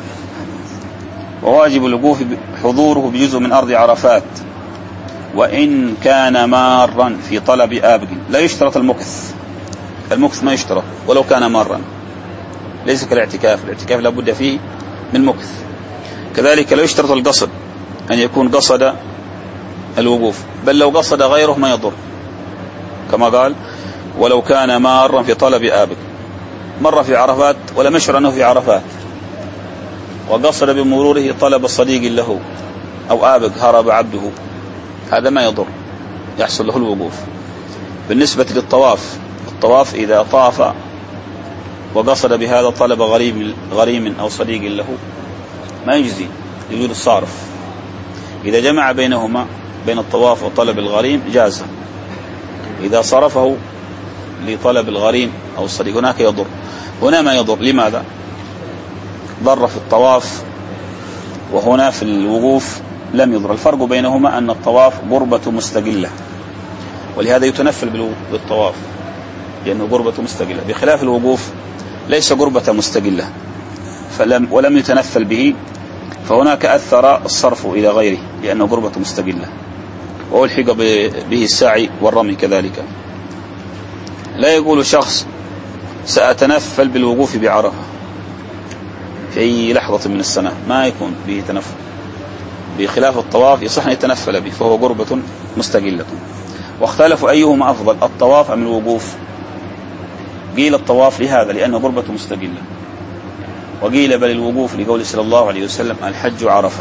وواجب الوقوف حضوره بجزء من أرض عرفات وإن كان مارا في طلب آبق. لا يشترط المكث، المكث ما يشترط ولو كان مارا، ليس كالاعتكاف، الاعتكاف لابد فيه من مكث. كذلك لا يشترط القصد، أن يكون قصد الوقوف، بل لو قصد غيره ما يضر، كما قال ولو كان مارا في طلب آبق، مر في عرفات ولم يشعر أنه في عرفات وقصد بمروره طلب صديق له أو آبق هرب عبده، هذا ما يضر، يحصل له الوقوف. بالنسبة للطواف، الطواف إذا طاف وقصد بهذا طلب غريم, غريم أو صديق له ما يجزي يجوز الصارف. إذا جمع بينهما بين الطواف وطلب الغريم جاز، إذا صرفه لطلب الغريم أو الصديق هناك يضر، هنا ما يضر. لماذا؟ ضر في الطواف وهنا في الوقوف لم يضر. الفرق بينهما أن الطواف قربة مستقلة، ولهذا يتنفل بالطواف لأنه قربة مستقلة، بخلاف الوقوف ليس قربة مستقلة فلم ولم يتنفل به، فهناك أثر الصرف إلى غيره لأنه قربة مستقلة، وألحق به السعي والرمي كذلك. لا يقول شخص سأتنفل بالوقوف بعرفة في أي لحظة من السنة، ما يكون به تنفل، بخلاف الطواف يصح أن يتنفل به فهو قربة مستقلة. واختلفوا أيهما أفضل، الطواف أم الوقوف. قيل الطواف لهذا لأنه قربة مستقلة، وقيل بل الوقوف لقول صلى الله عليه وسلم الحج عرفة،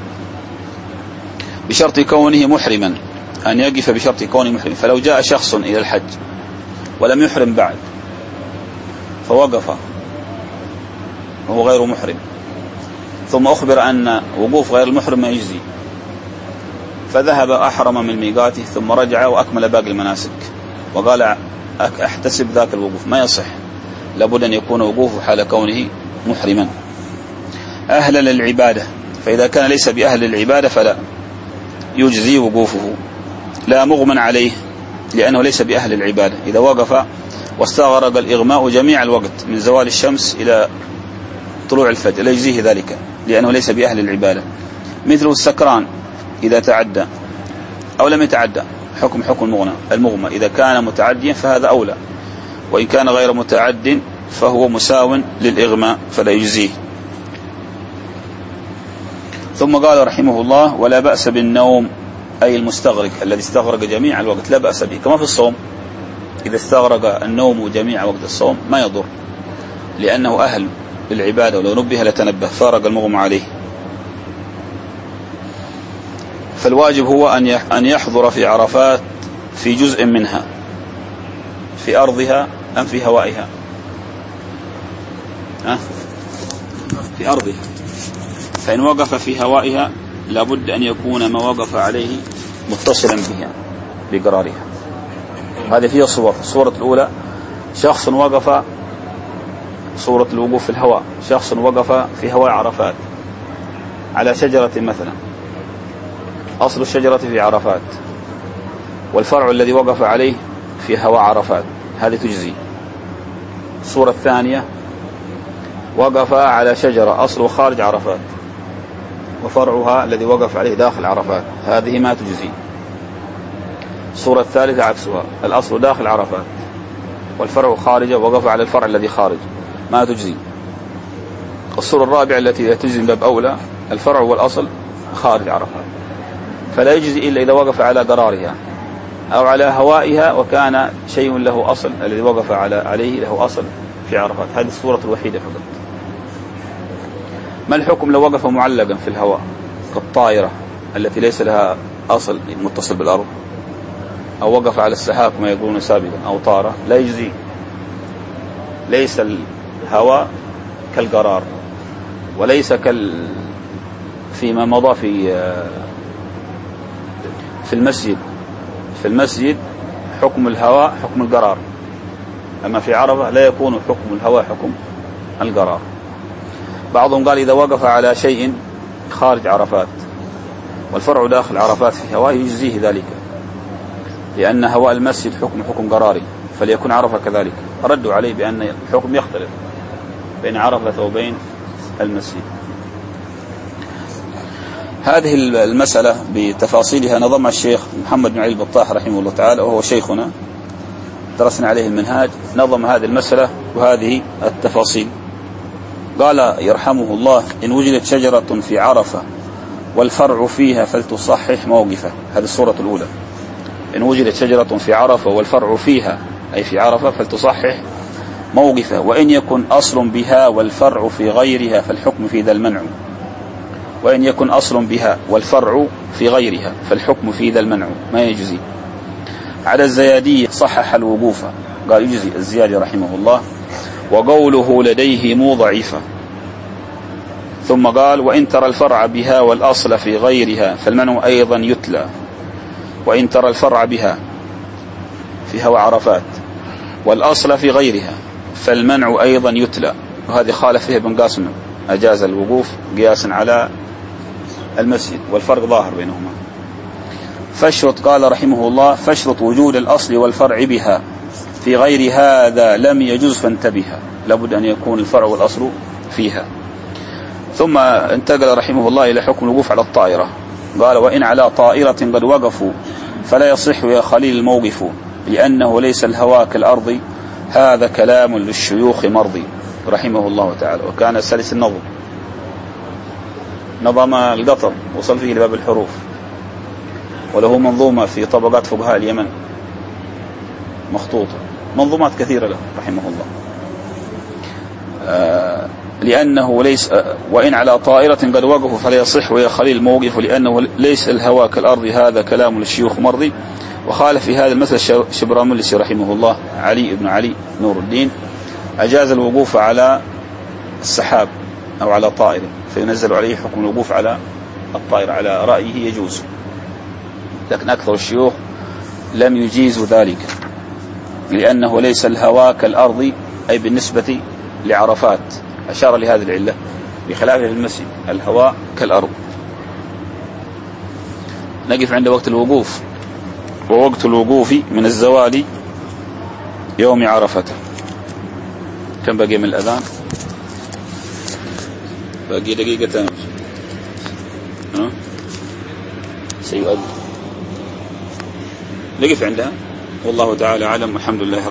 بشرط كونه محرما، أن يقف بشرط كونه محرما. فلو جاء شخص إلى الحج ولم يحرم بعد فوقف وهو غير محرم، ثم أخبر أن وقوف غير المحرم ما يجزي، فذهب أحرم من ميقاته ثم رجع وأكمل باقي المناسك وقال أحتسب ذاك الوقوف، ما يصح، لابد أن يكون وقوفه حال كونه محرما أهلا للعبادة. فإذا كان ليس بأهل للعبادة فلا يجزي وقوفه، لا مغمى عليه لأنه ليس بأهل العبادة. إذا وقف واستغرق الإغماء جميع الوقت من زوال الشمس إلى طلوع الفجر لا يجزيه ذلك لأنه ليس بأهل العبادة. مثل السكران إذا تعدى أو لم يتعدى حكم حكم المغنى المغمى، إذا كان متعديا فهذا أولى، وإن كان غير متعد فهو مساو للإغماء فلا يجزيه. ثم قال رحمه الله ولا بأس بالنوم، أي المستغرق الذي استغرق جميع الوقت لا بأس به، كما في الصوم إذا استغرق النوم جميع وقت الصوم ما يضر لأنه أهل للعبادة، ولو نبه لتنبه، فارق المغمى عليه. فالواجب هو أن يحضر في عرفات في جزء منها، في أرضها أم في هوائها؟ أه؟ في أرضها، فإن وقف في هوائها لابد أن يكون ما وقف عليه متصلا بها بقرارها. هذه فيها صور. الصورة الأولى شخص وقف، صورة الوقوف في الهواء، شخص وقف في هواء عرفات على شجرة مثلا، أصل الشجرة في عرفات والفرع الذي وقف عليه في هواء عرفات، هذه تجزي. الصورة الثانية وقف على شجرة أصله خارج عرفات وفرعها الذي وقف عليه داخل عرفات، هذه ما تجزي. الصورة الثالثة عكسها، الأصل داخل عرفات والفرع خارج ووقف على الفرع الذي خارج، ما تجزي. الصورة الرابعة التي تجزي من باب أولى، الفرع والأصل خارج عرفات، فلا يجزي إلا إذا وقف على قرارها أو على هوائها وكان شيء له أصل، الذي وقف على عليه له أصل في عرفات. هذه الصورة الوحيدة فقط. ما الحكم لو وقف معلقا في الهواء كالطائرة التي ليس لها أصل متصل بالأرض، أو وقف على السحاب كما يقولون سابقا أو طارة؟ لا يجزي. ليس الهواء كالقرار، وليس كال فيما مضى في في المسجد. في المسجد حكم الهواء حكم القرار، أما في عرفة لا يكون حكم الهواء حكم القرار. بعضهم قال إذا وقف على شيء خارج عرفات والفرع داخل عرفات في هواء يجزيه ذلك، لأن هواء المسجد حكم حكم قراري، فليكن عرفة كذلك. ردوا عليه بأن الحكم يختلف بين عرفة وبين المسجد. هذه المسألة بتفاصيلها نظمها الشيخ محمد بن علي البطاح رحمه الله تعالى، وهو شيخنا درسنا عليه المنهاج، نظم هذه المسألة وهذه التفاصيل. قال يرحمه الله إن وجدت شجرة في عرفة والفرع فيها فلتصحح موقفه. هذه الصورة الأولى، إن وجدت شجرة في عرفة والفرع فيها أي في عرفة فلتصحح موقفه، وإن يكن أصل بها والفرع في غيرها فالحكم في ذا المنع، وإن يكن أصل بها والفرع في غيرها فالحكم في ذا المنع ما يجزي. على الزيادية صحح الوقوف، قال يجزي الزيادي رحمه الله، وقوله لديه مو ضعيفة. ثم قال وإن ترى الفرع بها والأصل في غيرها فالمنع أيضا يتلى، وإن ترى الفرع بها في هوى عرفات والأصل في غيرها فالمنع أيضا يتلى. وهذه خالف فيها ابن قاسم، أجاز الوقوف قياسا على المسجد، والفرق ظاهر بينهما. فاشرط، قال رحمه الله فاشرط وجود الأصل والفرع بها، في غير هذا لم يجوز فانتبها، لابد أن يكون الفرع والأصل فيها. ثم انتقل رحمه الله إلى حكم الوقوف على الطائرة، قال وإن على طائرة قد وقفوا فلا يصح يا خليل الموقف، لأنه ليس الهوى كالأرض، هذا كلام للشيوخ مرضي رحمه الله تعالى. وكان سلس النظم، نظم القطر وصل فيه لباب الحروف، وله منظومة في طبقات فقهاء اليمن مخطوطة منظومات كثيرة له رحمه الله. آه لأنه ليس آه وإن على طائرة قد وقفوا فلا يصح وهي خليل موقف، لأنه ليس الهواء كالأرض، هذا كلام للشيوخ مرضي. وخالف في هذا المثل شبراملسي رحمه الله علي بن علي نور الدين، أجاز الوقوف على السحاب أو على طائرة فينزل عليه حكم الوقوف على الطائرة، على رأيه يجوز، لكن أكثر الشيوخ لم يجيزوا ذلك، لأنه ليس الهواء كالأرض، أي بالنسبة لعرفات، أشار لهذه العلة بخلافه في المسجد الهواء كالأرض. نقف عند وقت الوقوف، ووقت الوقوف من الزوال يوم عرفة. كم بقي من الأذان؟ باقي دقيقتين ها سيؤذن، نقف عندها. والله تعالى أعلم، والحمد لله.